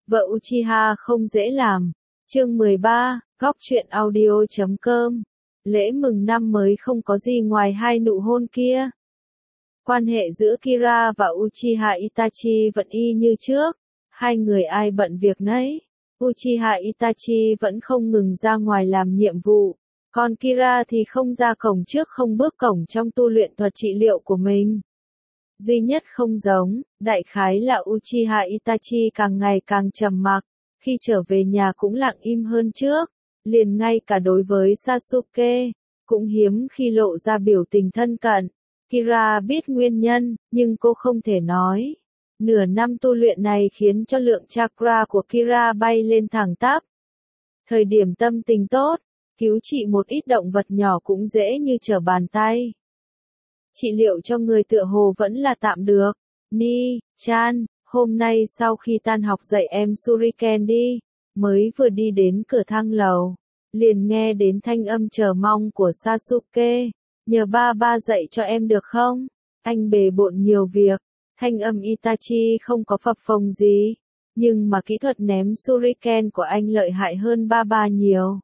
Vợ Uchiha không dễ làm. Chương 13, góc truyện audio.com. Lễ mừng năm mới không có gì ngoài hai nụ hôn kia. Quan hệ giữa Kira và Uchiha Itachi vẫn y như trước. Hai người ai bận việc nấy. Uchiha Itachi vẫn không ngừng ra ngoài làm nhiệm vụ. Còn Kira thì không ra cổng trước không bước cổng trong tu luyện thuật trị liệu của mình. Duy nhất không giống, đại khái là Uchiha Itachi càng ngày càng trầm mặc, khi trở về nhà cũng lặng im hơn trước, liền ngay cả đối với Sasuke, cũng hiếm khi lộ ra biểu tình thân cận. Kira biết nguyên nhân, nhưng cô không thể nói. Nửa năm tu luyện này khiến cho lượng chakra của Kira bay lên thẳng tắp. Thời điểm tâm tình tốt, cứu trị một ít động vật nhỏ cũng dễ như trở bàn tay. Trị liệu cho người tựa hồ vẫn là tạm được. Ni-chan, hôm nay sau khi tan học dạy em Shuriken đi, mới vừa đi đến cửa thang lầu, liền nghe đến thanh âm chờ mong của Sasuke, nhờ ba dạy cho em được không? Anh bề bộn nhiều việc, thanh âm Itachi không có phập phồng gì, nhưng mà kỹ thuật ném Shuriken của anh lợi hại hơn ba nhiều.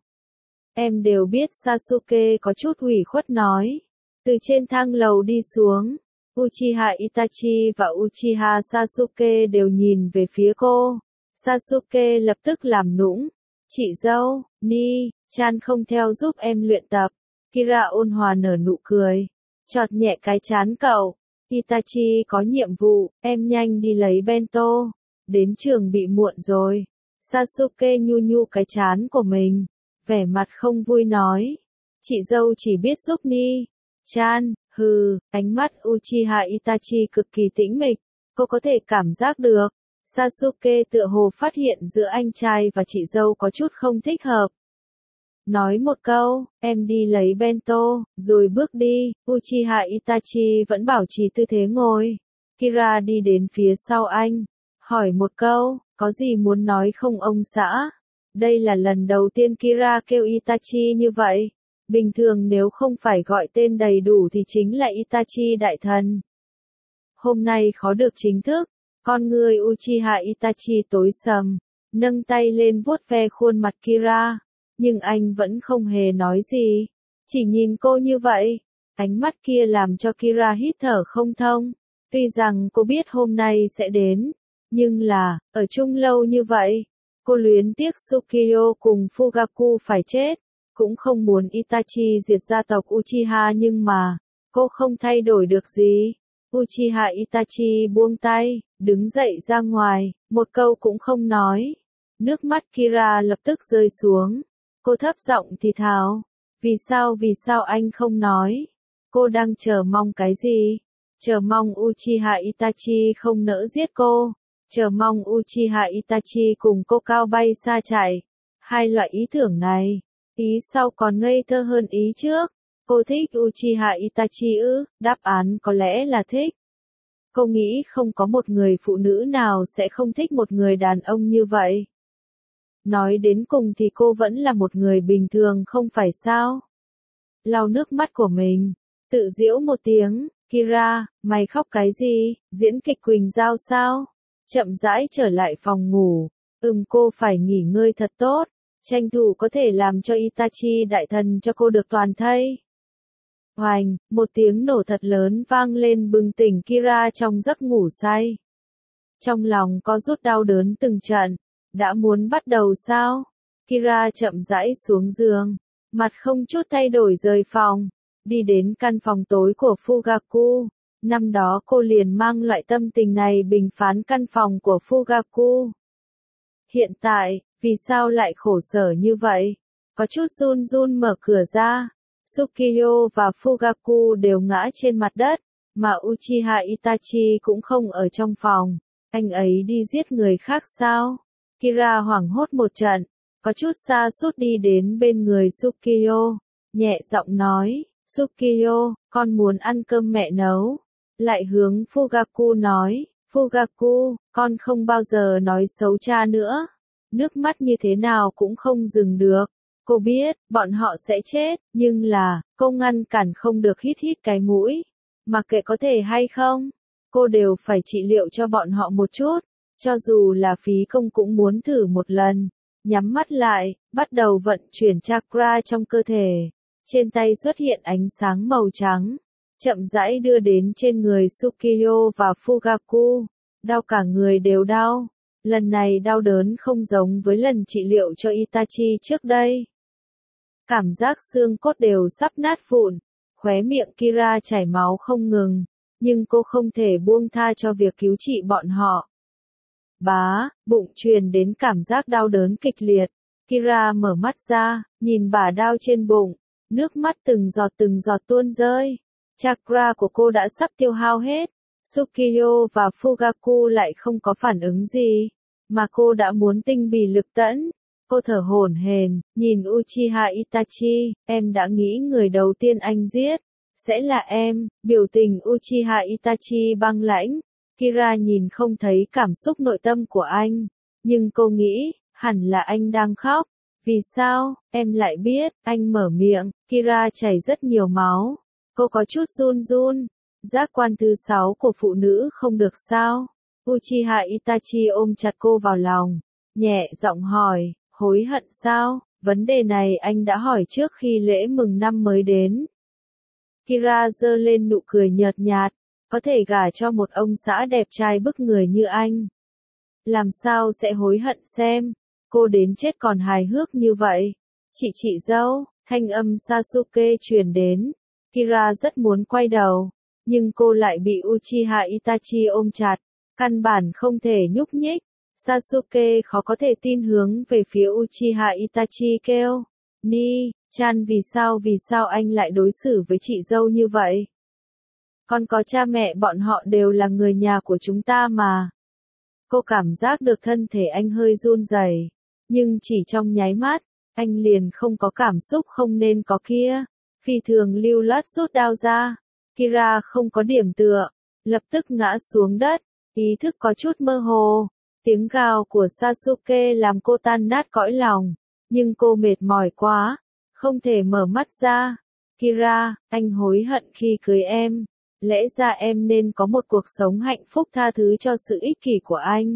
Em đều biết Sasuke có chút ủy khuất nói. Từ trên thang lầu đi xuống, Uchiha Itachi và Uchiha Sasuke đều nhìn về phía cô. Sasuke lập tức làm nũng. Chị dâu, Ni-chan không theo giúp em luyện tập. Kira ôn hòa nở nụ cười. Chọt nhẹ cái trán cậu. Itachi có nhiệm vụ, em nhanh đi lấy bento. Đến trường bị muộn rồi. Sasuke nhu nhu cái trán của mình. Vẻ mặt không vui nói. Chị dâu chỉ biết giúp Ni-chan, ánh mắt Uchiha Itachi cực kỳ tĩnh mịch, cô có thể cảm giác được. Sasuke tựa hồ phát hiện giữa anh trai và chị dâu có chút không thích hợp. Nói một câu, em đi lấy bento, rồi bước đi. Uchiha Itachi vẫn bảo trì tư thế ngồi. Kira đi đến phía sau anh, hỏi một câu, có gì muốn nói không ông xã? Đây là lần đầu tiên Kira kêu Itachi như vậy. Bình thường nếu không phải gọi tên đầy đủ thì chính là Itachi đại thần. Hôm nay khó được chính thức, con người Uchiha Itachi tối sầm, nâng tay lên vuốt ve khuôn mặt Kira, nhưng anh vẫn không hề nói gì, chỉ nhìn cô như vậy. Ánh mắt kia làm cho Kira hít thở không thông, tuy rằng cô biết hôm nay sẽ đến, nhưng là, ở chung lâu như vậy, cô luyến tiếc Tsukio cùng Fugaku phải chết. Cũng không muốn Itachi diệt gia tộc Uchiha nhưng mà, cô không thay đổi được gì. Uchiha Itachi buông tay, đứng dậy ra ngoài, một câu cũng không nói. Nước mắt Kira lập tức rơi xuống. Cô thấp giọng thì thào. Vì sao anh không nói? Cô đang chờ mong cái gì? Chờ mong Uchiha Itachi không nỡ giết cô. Chờ mong Uchiha Itachi cùng cô cao bay xa chạy. Hai loại ý tưởng này. Ý sau còn ngây thơ hơn ý trước. Cô thích Uchiha Itachi ư? Đáp án có lẽ là thích. Cô nghĩ không có một người phụ nữ nào sẽ không thích một người đàn ông như vậy. Nói đến cùng thì cô vẫn là một người bình thường không phải sao? Lau nước mắt của mình, tự giễu một tiếng, Kira, mày khóc cái gì? Diễn kịch Quỳnh Giao sao? Chậm rãi trở lại phòng ngủ. Cô phải nghỉ ngơi thật tốt. Tranh thủ có thể làm cho Itachi đại thần cho cô được toàn thây. Hoành, một tiếng nổ thật lớn vang lên bừng tỉnh Kira trong giấc ngủ say. Trong lòng có rút đau đớn từng trận. Đã muốn bắt đầu sao? Kira chậm rãi xuống giường. Mặt không chút thay đổi rời phòng. Đi đến căn phòng tối của Fugaku. Năm đó cô liền mang loại tâm tình này bình phán căn phòng của Fugaku. Hiện tại, vì sao lại khổ sở như vậy? Có chút run run mở cửa ra. Tsukio và Fugaku đều ngã trên mặt đất, mà Uchiha Itachi cũng không ở trong phòng. Anh ấy đi giết người khác sao? Kira hoảng hốt một trận, có chút xa sút đi đến bên người Tsukio, nhẹ giọng nói, Tsukio, con muốn ăn cơm mẹ nấu. Lại hướng Fugaku nói, Fugaku, con không bao giờ nói xấu cha nữa. Nước mắt như thế nào cũng không dừng được. Cô biết, bọn họ sẽ chết, nhưng là, cô ngăn cản không được hít cái mũi. Mặc kệ có thể hay không, cô đều phải trị liệu cho bọn họ một chút. cho dù là phí công cũng muốn thử một lần. Nhắm mắt lại, bắt đầu vận chuyển chakra trong cơ thể. Trên tay xuất hiện ánh sáng màu trắng, chậm rãi đưa đến trên người Sukiyo và Fugaku. Đau cả người đều đau. Lần này đau đớn không giống với lần trị liệu cho Itachi trước đây. Cảm giác xương cốt đều sắp nát vụn, khóe miệng Kira chảy máu không ngừng, nhưng cô không thể buông tha cho việc cứu trị bọn họ. Bá, bụng truyền đến cảm giác đau đớn kịch liệt. Kira mở mắt ra, nhìn bả đao trên bụng, nước mắt từng giọt tuôn rơi. Chakra của cô đã sắp tiêu hao hết. Sukiyo và Fugaku lại không có phản ứng gì, mà cô đã muốn tinh bì lực tẫn. Cô thở hổn hển, nhìn Uchiha Itachi, em đã nghĩ người đầu tiên anh giết sẽ là em. Biểu tình Uchiha Itachi băng lãnh. Kira nhìn không thấy cảm xúc nội tâm của anh, nhưng cô nghĩ, hẳn là anh đang khóc. Vì sao, em lại biết, anh mở miệng. Kira chảy rất nhiều máu. Cô có chút run run. Giác quan thứ 6 của phụ nữ không được sao? Uchiha Itachi ôm chặt cô vào lòng, nhẹ giọng hỏi, hối hận sao? Vấn đề này anh đã hỏi trước khi lễ mừng năm mới đến. Kira giơ lên nụ cười nhợt nhạt, có thể gả cho một ông xã đẹp trai bức người như anh. Làm sao sẽ hối hận xem? Cô đến chết còn hài hước như vậy. Chị dâu, thanh âm Sasuke truyền đến. Kira rất muốn quay đầu, nhưng cô lại bị Uchiha Itachi ôm chặt, căn bản không thể nhúc nhích. Sasuke khó có thể tin hướng về phía Uchiha Itachi kêu, Ni-chan, vì sao anh lại đối xử với chị dâu như vậy? Còn có cha mẹ bọn họ đều là người nhà của chúng ta mà. Cô cảm giác được thân thể anh hơi run rẩy, nhưng chỉ trong nháy mắt, anh liền không có cảm xúc không nên có kia. Phi thường lưu loát rút đao ra. Kira không có điểm tựa, lập tức ngã xuống đất, ý thức có chút mơ hồ. Tiếng gào của Sasuke làm cô tan nát cõi lòng, nhưng cô mệt mỏi quá, không thể mở mắt ra. Kira, anh hối hận khi cưới em. Lẽ ra em nên có một cuộc sống hạnh phúc, tha thứ cho sự ích kỷ của anh.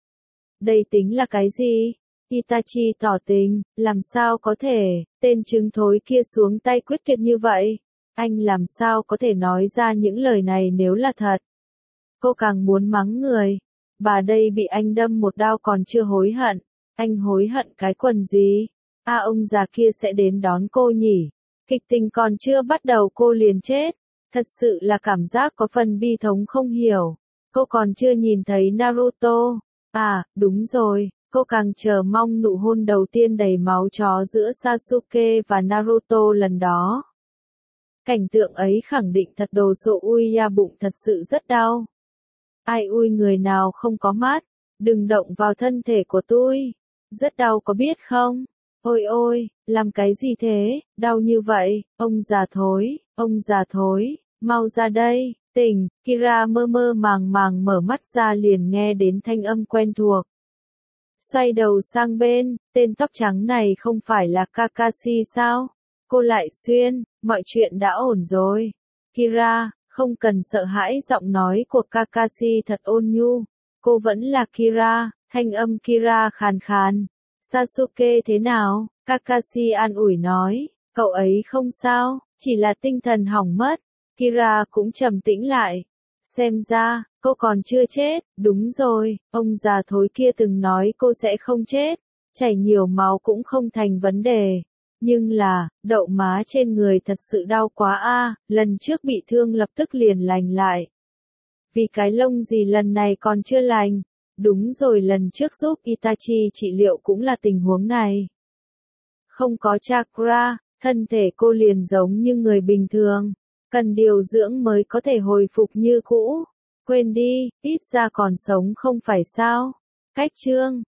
Đây tính là cái gì? Itachi tỏ tình, làm sao có thể, tên trứng thối kia xuống tay quyết tuyệt như vậy? Anh làm sao có thể nói ra những lời này nếu là thật? Cô càng muốn mắng người. Bà đây bị anh đâm một đao còn chưa hối hận. Anh hối hận cái quần gì? Ông già kia sẽ đến đón cô nhỉ? Kịch tình còn chưa bắt đầu cô liền chết. Thật sự là cảm giác có phần bi thống không hiểu. Cô còn chưa nhìn thấy Naruto. Đúng rồi. Cô càng chờ mong nụ hôn đầu tiên đầy máu chó giữa Sasuke và Naruto lần đó. Cảnh tượng ấy khẳng định thật đồ sộ. Ui ya, bụng thật sự rất đau. Ai ui, người nào không có mắt, đừng động vào thân thể của tôi. Rất đau có biết không? Ôi ôi, làm cái gì thế, đau như vậy, ông già thối, mau ra đây, tỉnh. Kira mơ màng mở mắt ra liền nghe đến thanh âm quen thuộc. Xoay đầu sang bên, tên tóc trắng này không phải là Kakashi sao? Cô lại xuyên, mọi chuyện đã ổn rồi. Kira, không cần sợ hãi, giọng nói của Kakashi thật ôn nhu. Cô vẫn là Kira, thanh âm Kira khàn khàn. Sasuke thế nào? Kakashi an ủi nói, cậu ấy không sao, chỉ là tinh thần hỏng mất. Kira cũng trầm tĩnh lại. Xem ra, cô còn chưa chết. Đúng rồi, ông già thối kia từng nói cô sẽ không chết. Chảy nhiều máu cũng không thành vấn đề. Nhưng là, đậu má trên người thật sự đau quá lần trước bị thương lập tức liền lành lại. Vì cái lông gì lần này còn chưa lành? Đúng rồi, lần trước giúp Itachi trị liệu cũng là tình huống này. Không có chakra, thân thể cô liền giống như người bình thường. Cần điều dưỡng mới có thể hồi phục như cũ. Quên đi, ít ra còn sống không phải sao? Cách chương